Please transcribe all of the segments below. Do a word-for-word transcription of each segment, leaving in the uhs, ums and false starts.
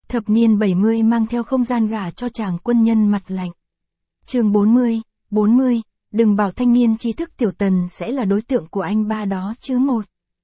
Thập niên bảy mươi mang theo không gian gả cho chàng quân nhân mặt lạnh. Chương bốn mươi, bốn mươi, đừng bảo thanh niên trí thức Tiểu Tần sẽ là đối tượng của anh ba đó chứ một.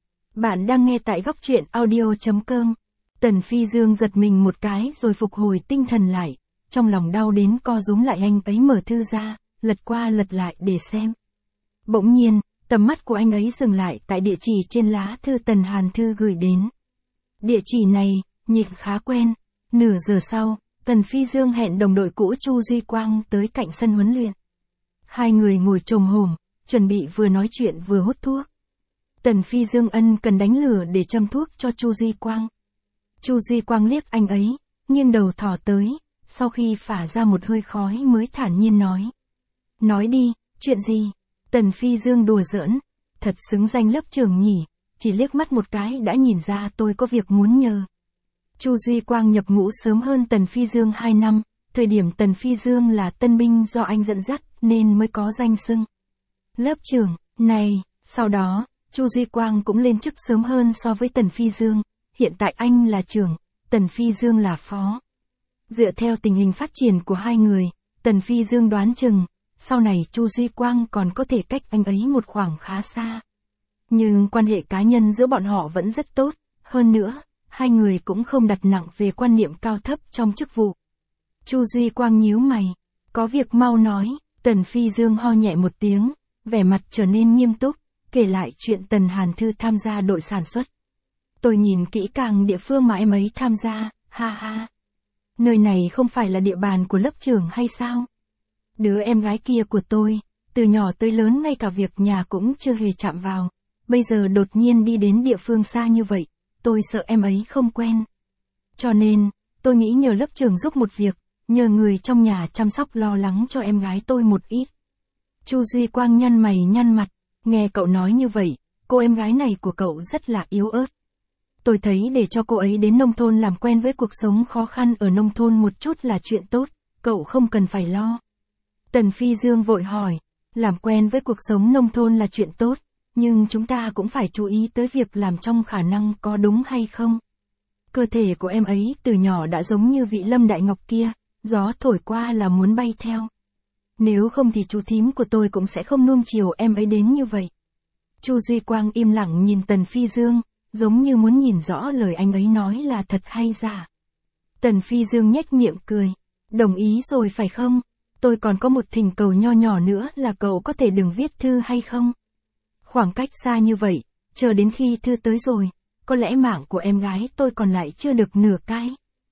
Bạn đang nghe tại góc truyện audio chấm com. Tần Phi Dương giật mình một cái rồi phục hồi tinh thần lại, trong lòng đau đến co rúm lại. Anh ấy mở thư ra, lật qua lật lại để xem. Bỗng nhiên, tầm mắt của anh ấy dừng lại tại địa chỉ trên lá thư Tần Hàn Thư gửi đến. Địa chỉ này, nhìn khá quen. Nửa giờ sau, Tần Phi Dương hẹn đồng đội cũ Chu Duy Quang tới cạnh sân huấn luyện. Hai người ngồi chồm hổm, chuẩn bị vừa nói chuyện vừa hút thuốc. Tần Phi Dương ân cần đánh lửa để châm thuốc cho Chu Duy Quang. Chu Duy Quang liếc anh ấy, nghiêng đầu thò tới, sau khi phả ra một hơi khói mới thản nhiên nói. Nói đi, chuyện gì? Tần Phi Dương đùa giỡn, thật xứng danh lớp trưởng nhỉ, chỉ liếc mắt một cái đã nhìn ra tôi có việc muốn nhờ. Chu Duy Quang nhập ngũ sớm hơn Tần Phi Dương hai năm, thời điểm Tần Phi Dương là tân binh do anh dẫn dắt nên mới có danh xưng lớp trưởng này. Sau đó, Chu Duy Quang cũng lên chức sớm hơn so với Tần Phi Dương, hiện tại anh là trưởng, Tần Phi Dương là phó. Dựa theo tình hình phát triển của hai người, Tần Phi Dương đoán chừng, sau này Chu Duy Quang còn có thể cách anh ấy một khoảng khá xa. Nhưng quan hệ cá nhân giữa bọn họ vẫn rất tốt, hơn nữa, hai người cũng không đặt nặng về quan niệm cao thấp trong chức vụ. Chu Duy Quang nhíu mày, có việc mau nói. Tần Phi Dương ho nhẹ một tiếng, vẻ mặt trở nên nghiêm túc, kể lại chuyện Tần Hàn Thư tham gia đội sản xuất. Tôi nhìn kỹ càng địa phương mà em ấy tham gia, ha ha. Nơi này không phải là địa bàn của lớp trưởng hay sao? Đứa em gái kia của tôi, từ nhỏ tới lớn ngay cả việc nhà cũng chưa hề chạm vào, bây giờ đột nhiên đi đến địa phương xa như vậy, tôi sợ em ấy không quen. Cho nên, tôi nghĩ nhờ lớp trưởng giúp một việc, nhờ người trong nhà chăm sóc lo lắng cho em gái tôi một ít. Chu Duy Quang nhăn mày nhăn mặt, nghe cậu nói như vậy, cô em gái này của cậu rất là yếu ớt. Tôi thấy để cho cô ấy đến nông thôn làm quen với cuộc sống khó khăn ở nông thôn một chút là chuyện tốt, cậu không cần phải lo. Tần Phi Dương vội hỏi, làm quen với cuộc sống nông thôn là chuyện tốt, nhưng chúng ta cũng phải chú ý tới việc làm trong khả năng có đúng hay không. Cơ thể của em ấy từ nhỏ đã giống như vị Lâm Đại Ngọc kia, gió thổi qua là muốn bay theo. Nếu không thì chú thím của tôi cũng sẽ không nuông chiều em ấy đến như vậy. Chu Duy Quang im lặng nhìn Tần Phi Dương, giống như muốn nhìn rõ lời anh ấy nói là thật hay giả. Tần Phi Dương nhếch miệng cười, đồng ý rồi phải không? Tôi còn có một thỉnh cầu nho nhỏ nữa là cậu có thể đừng viết thư hay không? Khoảng cách xa như vậy, chờ đến khi thư tới rồi, có lẽ mạng của em gái tôi còn lại chưa được nửa cái.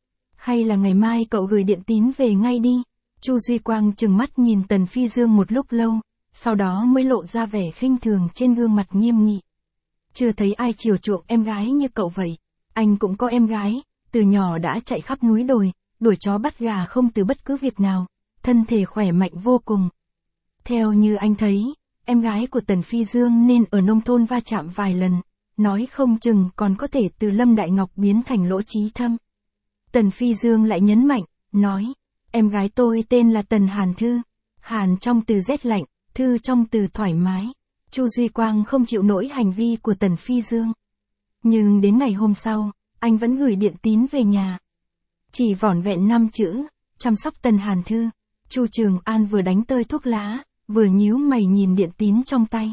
Hay là ngày mai cậu gửi điện tín về ngay đi. Chu Duy Quang trừng mắt nhìn Tần Phi Dương một lúc lâu, sau đó mới lộ ra vẻ khinh thường trên gương mặt nghiêm nghị. Chưa thấy ai chiều chuộng em gái như cậu vậy. Anh cũng có em gái, từ nhỏ đã chạy khắp núi đồi, đuổi chó bắt gà không từ bất cứ việc nào, thân thể khỏe mạnh vô cùng. Theo như anh thấy, em gái của Tần Phi Dương nên ở nông thôn va chạm vài lần, nói không chừng còn có thể từ Lâm Đại Ngọc biến thành Lỗ Chí Thâm. Tần Phi Dương lại nhấn mạnh, nói, em gái tôi tên là Tần Hàn Thư, Hàn trong từ rét lạnh, Thư trong từ thoải mái. Chu Duy Quang không chịu nổi hành vi của Tần Phi Dương. Nhưng đến ngày hôm sau, anh vẫn gửi điện tín về nhà. Chỉ vỏn vẹn năm chữ, chăm sóc Tần Hàn Thư. Chu Trường An vừa đánh tơi thuốc lá, vừa nhíu mày nhìn điện tín trong tay.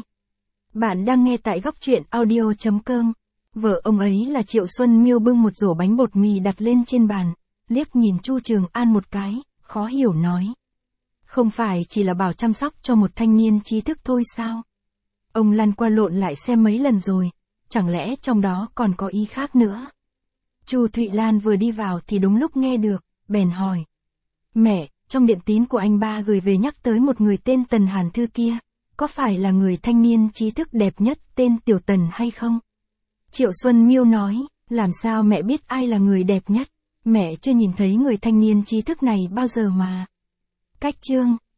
Bạn đang nghe tại góc truyện audio chấm com. Vợ ông ấy là Triệu Xuân Miêu bưng một rổ bánh bột mì đặt lên trên bàn, liếc nhìn Chu Trường An một cái, khó hiểu nói. Không phải chỉ là bảo chăm sóc cho một thanh niên trí thức thôi sao? Ông lăn qua lộn lại xem mấy lần rồi, chẳng lẽ trong đó còn có ý khác nữa? Chu Thụy Lan vừa đi vào thì đúng lúc nghe được, bèn hỏi. Mẹ, trong điện tín của anh ba gửi về nhắc tới một người tên Tần Hàn Thư kia, có phải là người thanh niên trí thức đẹp nhất tên Tiểu Tần hay không? Triệu Xuân Miêu nói, làm sao mẹ biết ai là người đẹp nhất? Mẹ chưa nhìn thấy người thanh niên trí thức này bao giờ mà. Cách chương.